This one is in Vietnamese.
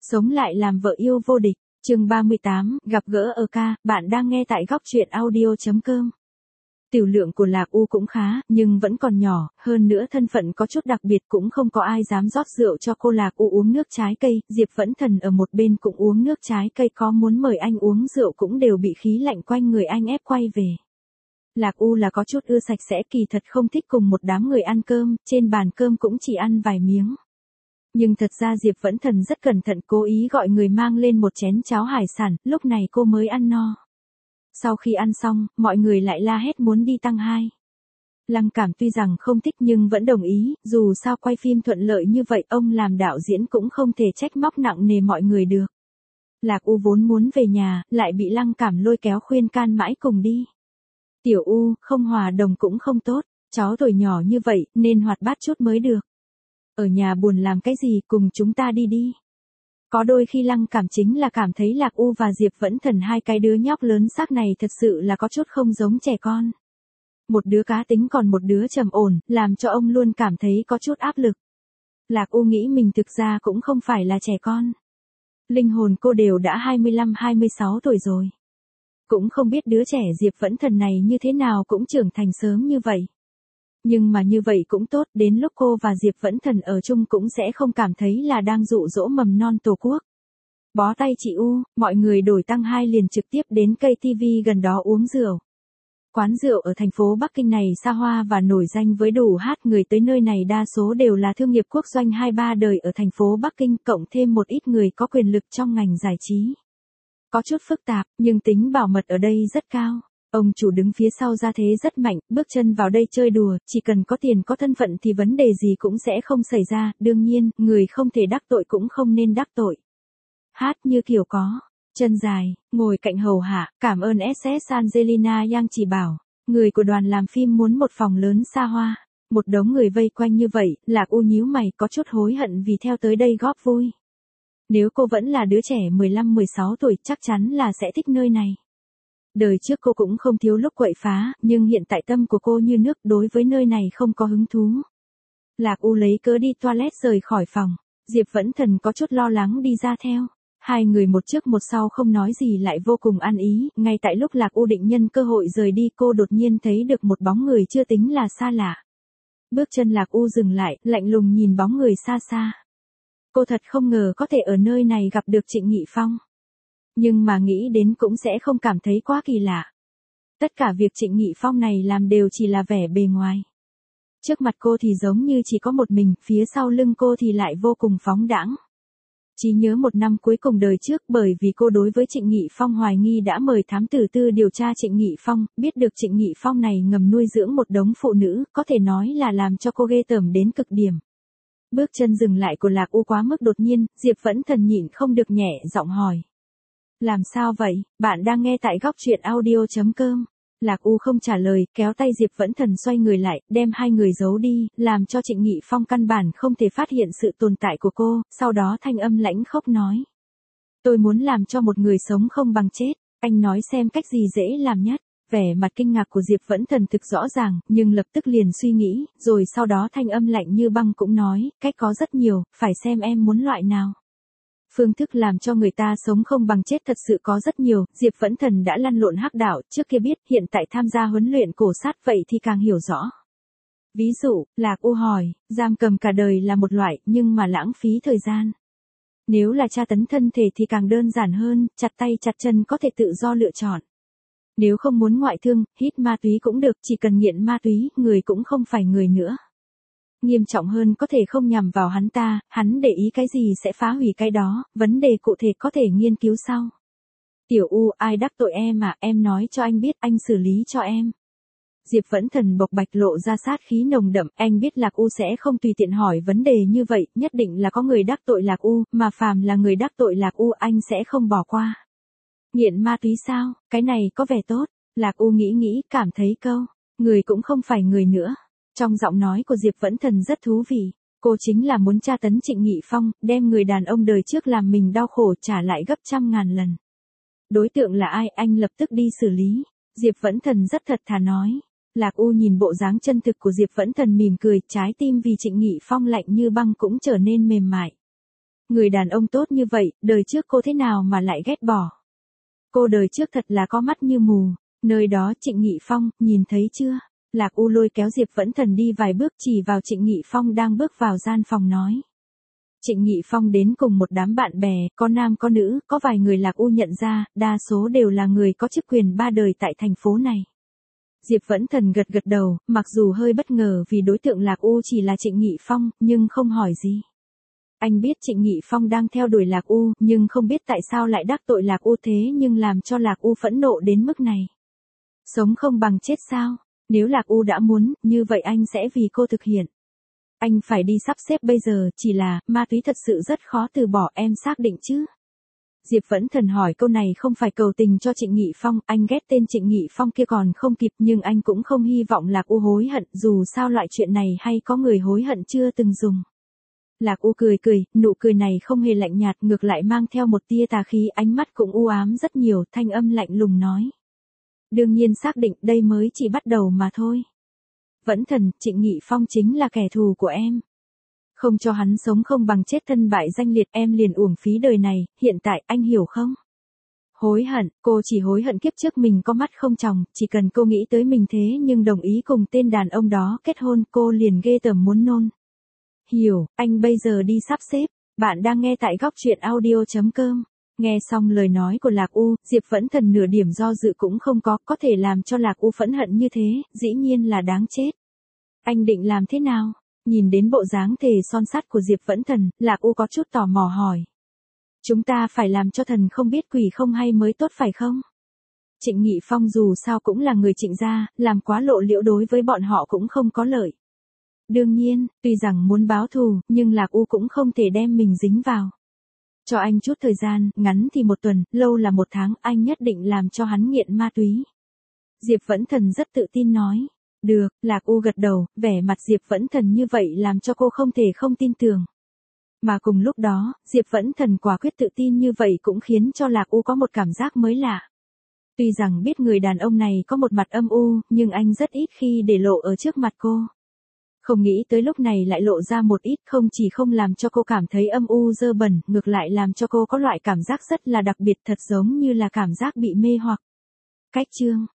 Sống lại làm vợ yêu vô địch, chương 38, gặp gỡ ở ca, bạn đang nghe tại góc truyện audio.com. Tiểu lượng của Lạc U cũng khá, nhưng vẫn còn nhỏ, hơn nữa thân phận có chút đặc biệt cũng không có ai dám rót rượu cho cô Lạc U uống nước trái cây, Diệp Vẫn Thần ở một bên cũng uống nước trái cây, có muốn mời anh uống rượu cũng đều bị khí lạnh quanh người anh ép quay về. Lạc U là có chút ưa sạch sẽ, kỳ thật không thích cùng một đám người ăn cơm, trên bàn cơm cũng chỉ ăn vài miếng. Nhưng thật ra Diệp Vẫn Thần rất cẩn thận cố ý gọi người mang lên một chén cháo hải sản, lúc này cô mới ăn no. Sau khi ăn xong, mọi người lại la hét muốn đi tăng 2. Lăng Cảm tuy rằng không thích nhưng vẫn đồng ý, dù sao quay phim thuận lợi như vậy ông làm đạo diễn cũng không thể trách móc nặng nề mọi người được. Lạc U vốn muốn về nhà, lại bị Lăng Cảm lôi kéo khuyên can mãi cùng đi. Tiểu U, không hòa đồng cũng không tốt, cháu tuổi nhỏ như vậy nên hoạt bát chút mới được. Ở nhà buồn làm cái gì, cùng chúng ta đi đi. Có đôi khi Lăng Cảm chính là cảm thấy Lạc U và Diệp Vẫn Thần hai cái đứa nhóc lớn xác này thật sự là có chút không giống trẻ con. Một đứa cá tính còn một đứa trầm ổn, làm cho ông luôn cảm thấy có chút áp lực. Lạc U nghĩ mình thực ra cũng không phải là trẻ con. Linh hồn cô đều đã 25-26 tuổi rồi. Cũng không biết đứa trẻ Diệp Vẫn Thần này như thế nào cũng trưởng thành sớm như vậy. Nhưng mà như vậy cũng tốt, đến lúc cô và Diệp Vẫn Thần ở chung cũng sẽ không cảm thấy là đang dụ dỗ mầm non tổ quốc. Bó tay chị U, mọi người đổi tăng 2 liền trực tiếp đến cây TV gần đó uống rượu. Quán rượu ở thành phố Bắc Kinh này xa hoa và nổi danh với đủ hát, người tới nơi này đa số đều là thương nghiệp quốc doanh 2-3 đời ở thành phố Bắc Kinh, cộng thêm một ít người có quyền lực trong ngành giải trí. Có chút phức tạp, nhưng tính bảo mật ở đây rất cao. Ông chủ đứng phía sau ra thế rất mạnh, bước chân vào đây chơi đùa, chỉ cần có tiền có thân phận thì vấn đề gì cũng sẽ không xảy ra, đương nhiên, người không thể đắc tội cũng không nên đắc tội. Hát như kiểu có chân dài, ngồi cạnh hầu hạ, cảm ơn SS Angelina Yang chỉ bảo, người của đoàn làm phim muốn một phòng lớn xa hoa. Một đống người vây quanh như vậy, Lạc U nhíu mày có chút hối hận vì theo tới đây góp vui. Nếu cô vẫn là đứa trẻ 15-16 tuổi chắc chắn là sẽ thích nơi này. Đời trước cô cũng không thiếu lúc quậy phá, nhưng hiện tại tâm của cô như nước, đối với nơi này không có hứng thú. Lạc U lấy cớ đi toilet rời khỏi phòng, Diệp Vẫn Thần có chút lo lắng đi ra theo. Hai người một trước một sau không nói gì lại vô cùng ăn ý, ngay tại lúc Lạc U định nhân cơ hội rời đi cô đột nhiên thấy được một bóng người chưa tính là xa lạ. Bước chân Lạc U dừng lại, lạnh lùng nhìn bóng người xa xa. Cô thật không ngờ có thể ở nơi này gặp được Trịnh Nghị Phong. Nhưng mà nghĩ đến cũng sẽ không cảm thấy quá kỳ lạ. Tất cả việc Trịnh Nghị Phong này làm đều chỉ là vẻ bề ngoài. Trước mặt cô thì giống như chỉ có một mình, phía sau lưng cô thì lại vô cùng phóng đãng. Chỉ nhớ một năm cuối cùng đời trước, bởi vì cô đối với Trịnh Nghị Phong hoài nghi đã mời thám tử tư điều tra Trịnh Nghị Phong, biết được Trịnh Nghị Phong này ngầm nuôi dưỡng một đống phụ nữ, có thể nói là làm cho cô ghê tởm đến cực điểm. Bước chân dừng lại của Lạc U quá mức đột nhiên, Diệp Vẫn Thần nhịn không được nhẹ giọng hỏi. Làm sao vậy, bạn đang nghe tại góc truyện audio.com. Lạc U không trả lời, kéo tay Diệp Vẫn Thần xoay người lại, đem hai người giấu đi, làm cho Trịnh Nghị Phong căn bản không thể phát hiện sự tồn tại của cô, sau đó thanh âm lãnh khốc nói. Tôi muốn làm cho một người sống không bằng chết, anh nói xem cách gì dễ làm nhất. Vẻ mặt kinh ngạc của Diệp Vẫn Thần thực rõ ràng, nhưng lập tức liền suy nghĩ, rồi sau đó thanh âm lạnh như băng cũng nói, cách có rất nhiều, phải xem em muốn loại nào. Phương thức làm cho người ta sống không bằng chết thật sự có rất nhiều, Diệp Vẫn Thần đã lăn lộn hắc đạo, trước kia biết, hiện tại tham gia huấn luyện cổ sát vậy thì càng hiểu rõ. Ví dụ, Lạc U hỏi, giam cầm cả đời là một loại, nhưng mà lãng phí thời gian. Nếu là tra tấn thân thể thì càng đơn giản hơn, chặt tay chặt chân có thể tự do lựa chọn. Nếu không muốn ngoại thương, hít ma túy cũng được, chỉ cần nghiện ma túy, người cũng không phải người nữa. Nghiêm trọng hơn có thể không nhằm vào hắn ta, hắn để ý cái gì sẽ phá hủy cái đó, vấn đề cụ thể có thể nghiên cứu sau. Tiểu U, ai đắc tội em à, em nói cho anh biết, anh xử lý cho em. Diệp Vẫn Thần bộc bạch lộ ra sát khí nồng đậm, anh biết Lạc U sẽ không tùy tiện hỏi vấn đề như vậy, nhất định là có người đắc tội Lạc U, mà phàm là người đắc tội Lạc U anh sẽ không bỏ qua. Nghiện ma túy sao, cái này có vẻ tốt, Lạc U nghĩ cảm thấy câu, người cũng không phải người nữa. Trong giọng nói của Diệp Vẫn Thần rất thú vị, cô chính là muốn tra tấn Trịnh Nghị Phong, đem người đàn ông đời trước làm mình đau khổ trả lại gấp trăm ngàn lần. Đối tượng là ai anh lập tức đi xử lý, Diệp Vẫn Thần rất thật thà nói. Lạc U nhìn bộ dáng chân thực của Diệp Vẫn Thần mỉm cười, trái tim vì Trịnh Nghị Phong lạnh như băng cũng trở nên mềm mại. Người đàn ông tốt như vậy, đời trước cô thế nào mà lại ghét bỏ. Cô đời trước thật là có mắt như mù. Nơi đó Trịnh Nghị Phong, nhìn thấy chưa? Lạc U lôi kéo Diệp Vẫn Thần đi vài bước chỉ vào Trịnh Nghị Phong đang bước vào gian phòng nói. Trịnh Nghị Phong đến cùng một đám bạn bè, có nam có nữ, có vài người Lạc U nhận ra, đa số đều là người có chức quyền ba đời tại thành phố này. Diệp Vẫn Thần gật gật đầu, mặc dù hơi bất ngờ vì đối tượng Lạc U chỉ là Trịnh Nghị Phong, nhưng không hỏi gì. Anh biết Trịnh Nghị Phong đang theo đuổi Lạc U, nhưng không biết tại sao lại đắc tội Lạc U thế nhưng làm cho Lạc U phẫn nộ đến mức này. Sống không bằng chết sao? Nếu Lạc U đã muốn, như vậy anh sẽ vì cô thực hiện. Anh phải đi sắp xếp bây giờ, chỉ là, ma túy thật sự rất khó từ bỏ, em xác định chứ? Diệp Vẫn Thần hỏi câu này không phải cầu tình cho Trịnh Nghị Phong, anh ghét tên Trịnh Nghị Phong kia còn không kịp nhưng anh cũng không hy vọng Lạc U hối hận, dù sao loại chuyện này hay có người hối hận chưa từng dùng. Lạc U cười cười, nụ cười này không hề lạnh nhạt, ngược lại mang theo một tia tà khí, ánh mắt cũng u ám rất nhiều, thanh âm lạnh lùng nói. Đương nhiên xác định, đây mới chỉ bắt đầu mà thôi. Vẫn Thần, Trịnh Nghị Phong chính là kẻ thù của em. Không cho hắn sống không bằng chết, thân bại danh liệt, em liền uổng phí đời này, hiện tại anh hiểu không? Hối hận, cô chỉ hối hận kiếp trước mình có mắt không tròng, chỉ cần cô nghĩ tới mình thế nhưng đồng ý cùng tên đàn ông đó kết hôn, cô liền ghê tởm muốn nôn. Hiểu, anh bây giờ đi sắp xếp, bạn đang nghe tại góc truyện audio.com. Nghe xong lời nói của Lạc U, Diệp Vẫn Thần nửa điểm do dự cũng không có thể làm cho Lạc U phẫn hận như thế, dĩ nhiên là đáng chết. Anh định làm thế nào? Nhìn đến bộ dáng thề son sắt của Diệp Vẫn Thần, Lạc U có chút tò mò hỏi. Chúng ta phải làm cho thần không biết quỷ không hay mới tốt phải không? Trịnh Nghị Phong dù sao cũng là người Trịnh gia, làm quá lộ liễu đối với bọn họ cũng không có lợi. Đương nhiên, tuy rằng muốn báo thù, nhưng Lạc U cũng không thể đem mình dính vào. Cho anh chút thời gian, ngắn thì 1 tuần, lâu là 1 tháng, anh nhất định làm cho hắn nghiện ma túy. Diệp Vẫn Thần rất tự tin nói. Được, Lạc U gật đầu, vẻ mặt Diệp Vẫn Thần như vậy làm cho cô không thể không tin tưởng. Mà cùng lúc đó, Diệp Vẫn Thần quả quyết tự tin như vậy cũng khiến cho Lạc U có một cảm giác mới lạ. Tuy rằng biết người đàn ông này có một mặt âm u, nhưng anh rất ít khi để lộ ở trước mặt cô. Không nghĩ tới lúc này lại lộ ra một ít, không chỉ không làm cho cô cảm thấy âm u dơ bẩn, ngược lại làm cho cô có loại cảm giác rất là đặc biệt, thật giống như là cảm giác bị mê hoặc. Cách chương